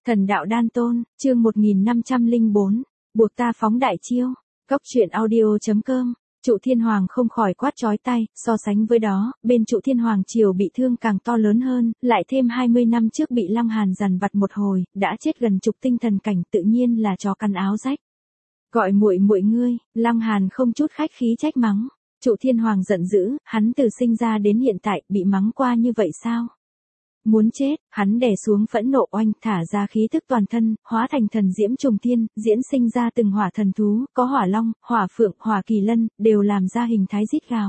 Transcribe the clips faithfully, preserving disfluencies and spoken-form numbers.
Thần đạo đan tôn, chương một nghìn năm trăm lẻ bốn, buộc ta phóng đại chiêu. Cốc truyện audio.com. Trụ Thiên Hoàng không khỏi quát chói tai, so sánh với đó, bên Trụ Thiên Hoàng triều bị thương càng to lớn hơn, lại thêm hai mươi năm trước bị Lăng Hàn dằn vặt một hồi, đã chết gần chục tinh thần cảnh, tự nhiên là chó căn áo rách. Gọi muội muội ngươi, Lăng Hàn không chút khách khí trách mắng. Trụ Thiên Hoàng giận dữ, hắn từ sinh ra đến hiện tại bị mắng qua như vậy sao? Muốn chết, hắn đè xuống phẫn nộ oanh, thả ra khí thức toàn thân, hóa thành thần diễm trùng thiên, diễn sinh ra từng hỏa thần thú, có hỏa long, hỏa phượng, hỏa kỳ lân, đều làm ra hình thái rít gào.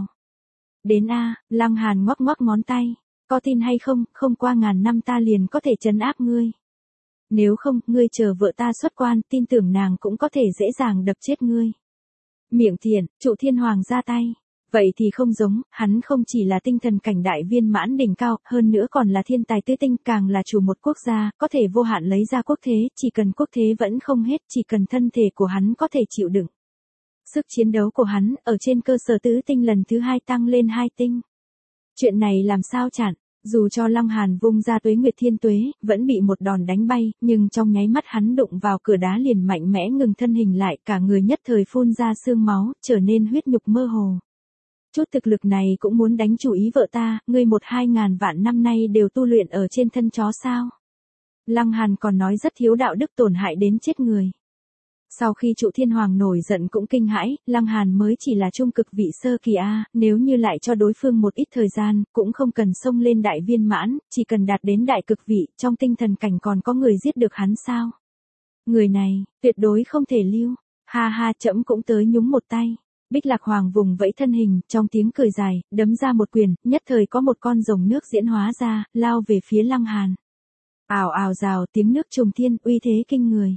Đến a, Lăng Hàn ngoắc ngoắc ngón tay, có tin hay không, không qua ngàn năm ta liền có thể trấn áp ngươi. Nếu không, ngươi chờ vợ ta xuất quan, tin tưởng nàng cũng có thể dễ dàng đập chết ngươi. Miệng thiện, Trụ Thiên Hoàng ra tay. Vậy thì không giống, hắn không chỉ là tinh thần cảnh đại viên mãn đỉnh cao, hơn nữa còn là thiên tài tứ tinh, càng là chủ một quốc gia, có thể vô hạn lấy ra quốc thế, chỉ cần quốc thế vẫn không hết, chỉ cần thân thể của hắn có thể chịu đựng. Sức chiến đấu của hắn, ở trên cơ sở tứ tinh lần thứ hai tăng lên hai tinh. Chuyện này làm sao chặn, dù cho Lăng Hàn vung ra tuế nguyệt thiên tuế, vẫn bị một đòn đánh bay, nhưng trong nháy mắt hắn đụng vào cửa đá liền mạnh mẽ ngừng thân hình lại, cả người nhất thời phun ra xương máu, trở nên huyết nhục mơ hồ. Chút thực lực này cũng muốn đánh chủ ý vợ ta, ngươi một hai ngàn vạn năm nay đều tu luyện ở trên thân chó sao? Lăng Hàn còn nói rất thiếu đạo đức, tổn hại đến chết người. Sau khi Trụ Thiên Hoàng nổi giận cũng kinh hãi, Lăng Hàn mới chỉ là trung cực vị sơ kỳ A, nếu như lại cho đối phương một ít thời gian, cũng không cần xông lên đại viên mãn, chỉ cần đạt đến đại cực vị, trong tinh thần cảnh còn có người giết được hắn sao? Người này, tuyệt đối không thể lưu, ha ha, trẫm cũng tới nhúng một tay. Bích Lạc Hoàng vùng vẫy thân hình, trong tiếng cười dài, đấm ra một quyền, nhất thời có một con rồng nước diễn hóa ra, lao về phía Lăng Hàn. Ào ào rào, tiếng nước trùng thiên, uy thế kinh người.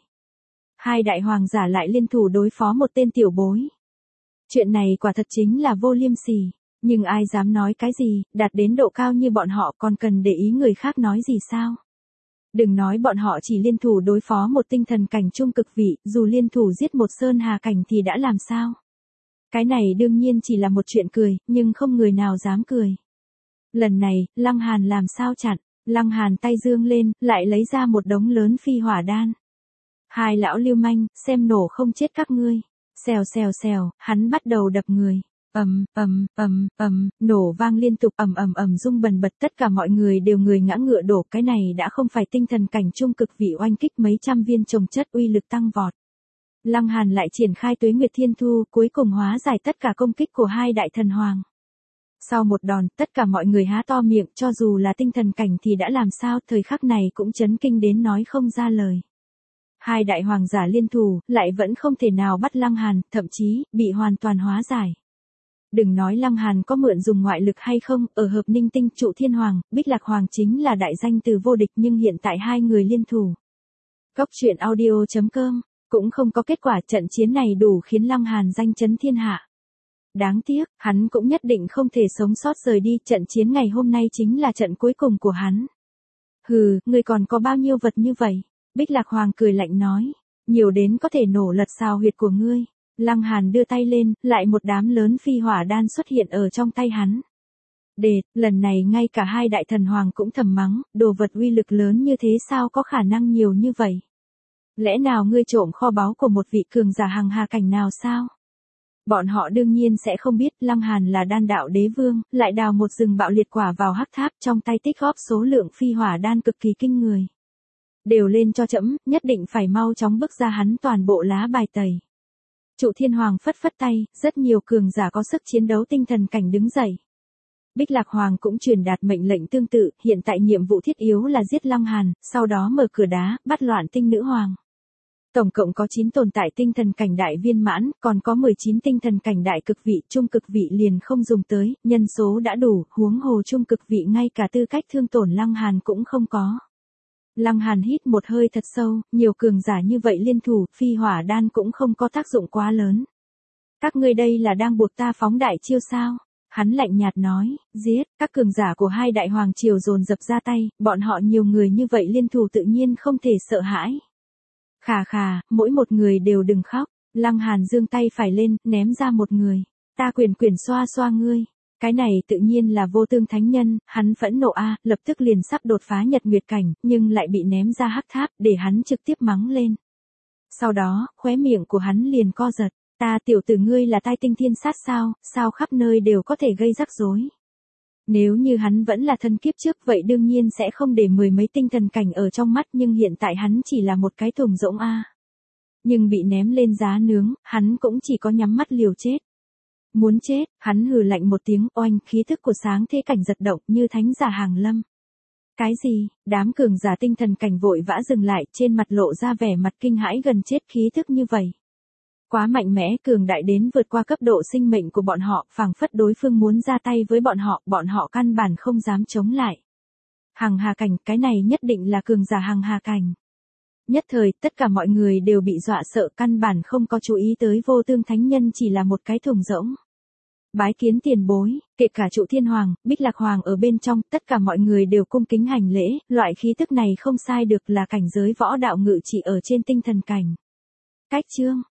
Hai đại hoàng giả lại liên thủ đối phó một tên tiểu bối. Chuyện này quả thật chính là vô liêm sỉ, nhưng ai dám nói cái gì, đạt đến độ cao như bọn họ còn cần để ý người khác nói gì sao? Đừng nói bọn họ chỉ liên thủ đối phó một tinh thần cảnh trung cực vị, dù liên thủ giết một sơn hà cảnh thì đã làm sao? Cái này đương nhiên chỉ là một chuyện cười, nhưng không người nào dám cười. Lần này, Lăng Hàn làm sao chặn, Lăng Hàn tay dương lên, lại lấy ra một đống lớn phi hỏa đan. Hai lão lưu manh, xem nổ không chết các ngươi. Xèo xèo xèo, hắn bắt đầu đập người. Ầm, ầm, ầm, ầm, nổ vang liên tục, ầm ầm ầm rung bần bật, tất cả mọi người đều người ngã ngựa đổ, cái này đã không phải tinh thần cảnh trung cực vị oanh kích mấy trăm viên chồng chất uy lực tăng vọt. Lăng Hàn lại triển khai tuế nguyệt thiên thu, cuối cùng hóa giải tất cả công kích của hai đại thần hoàng. Sau một đòn, tất cả mọi người há to miệng, cho dù là tinh thần cảnh thì đã làm sao, thời khắc này cũng chấn kinh đến nói không ra lời. Hai đại hoàng giả liên thủ, lại vẫn không thể nào bắt Lăng Hàn, thậm chí, bị hoàn toàn hóa giải. Đừng nói Lăng Hàn có mượn dùng ngoại lực hay không, ở hợp ninh tinh, Trụ Thiên Hoàng, Bích Lạc Hoàng chính là đại danh từ vô địch, nhưng hiện tại hai người liên thủ. Cốc truyện audio.com. Cũng không có kết quả, trận chiến này đủ khiến Lăng Hàn danh chấn thiên hạ. Đáng tiếc, hắn cũng nhất định không thể sống sót rời đi, trận chiến ngày hôm nay chính là trận cuối cùng của hắn. Hừ, ngươi còn có bao nhiêu vật như vậy? Bích Lạc Hoàng cười lạnh nói, nhiều đến có thể nổ lật xào huyệt của ngươi. Lăng Hàn đưa tay lên, lại một đám lớn phi hỏa đan xuất hiện ở trong tay hắn. Đệt, lần này ngay cả hai đại thần hoàng cũng thầm mắng, đồ vật uy lực lớn như thế sao có khả năng nhiều như vậy? Lẽ nào ngươi trộm kho báu của một vị cường giả hằng hà cảnh nào sao? Bọn họ đương nhiên sẽ không biết Lăng Hàn là đan đạo đế vương, lại đào một rừng bạo liệt quả vào hắc tháp, trong tay tích góp số lượng phi hỏa đan cực kỳ kinh người. Đều lên cho trẫm, nhất định phải mau chóng bức ra hắn toàn bộ lá bài tẩy. Trụ Thiên Hoàng phất phất tay, rất nhiều cường giả có sức chiến đấu tinh thần cảnh đứng dậy. Bích Lạc Hoàng cũng truyền đạt mệnh lệnh tương tự, hiện tại nhiệm vụ thiết yếu là giết Lăng Hàn, sau đó mở cửa đá, bắt loạn tinh nữ hoàng. Tổng cộng có chín tồn tại tinh thần cảnh đại viên mãn, còn có mười chín tinh thần cảnh đại cực vị, trung cực vị liền không dùng tới, nhân số đã đủ, huống hồ trung cực vị ngay cả tư cách thương tổn Lăng Hàn cũng không có. Lăng Hàn hít một hơi thật sâu, nhiều cường giả như vậy liên thủ, phi hỏa đan cũng không có tác dụng quá lớn. Các ngươi đây là đang buộc ta phóng đại chiêu sao? Hắn lạnh nhạt nói, giết, các cường giả của hai đại hoàng triều dồn dập ra tay, bọn họ nhiều người như vậy liên thủ tự nhiên không thể sợ hãi. Khà khà, mỗi một người đều đừng khóc. Lăng Hàn giương tay phải lên, ném ra một người. Ta quyền quyền xoa xoa ngươi. Cái này tự nhiên là vô tương thánh nhân, hắn phẫn nộ a, lập tức liền sắp đột phá nhật nguyệt cảnh, nhưng lại bị ném ra hắc tháp, để hắn trực tiếp mắng lên. Sau đó, khóe miệng của hắn liền co giật, ta tiểu tử ngươi là tai tinh thiên sát sao, sao khắp nơi đều có thể gây rắc rối. Nếu như hắn vẫn là thân kiếp trước vậy đương nhiên sẽ không để mười mấy tinh thần cảnh ở trong mắt, nhưng hiện tại hắn chỉ là một cái thùng rỗng a. Nhưng bị ném lên giá nướng, hắn cũng chỉ có nhắm mắt liều chết. Muốn chết, hắn hừ lạnh một tiếng, oanh, khí thức của sáng thế cảnh giật động như thánh giả hàng lâm. Cái gì? Đám cường giả tinh thần cảnh vội vã dừng lại, trên mặt lộ ra vẻ mặt kinh hãi gần chết, khí thức như vậy. Quá mạnh mẽ, cường đại đến vượt qua cấp độ sinh mệnh của bọn họ, phảng phất đối phương muốn ra tay với bọn họ, bọn họ căn bản không dám chống lại. Hằng hà cảnh, cái này nhất định là cường giả hằng hà cảnh. Nhất thời, tất cả mọi người đều bị dọa sợ, căn bản không có chú ý tới vô tương thánh nhân chỉ là một cái thùng rỗng. Bái kiến tiền bối, kể cả trụ thiên hoàng, bích lạc hoàng ở bên trong, tất cả mọi người đều cung kính hành lễ, loại khí tức này không sai được là cảnh giới võ đạo ngự trị ở trên tinh thần cảnh. Cách chương,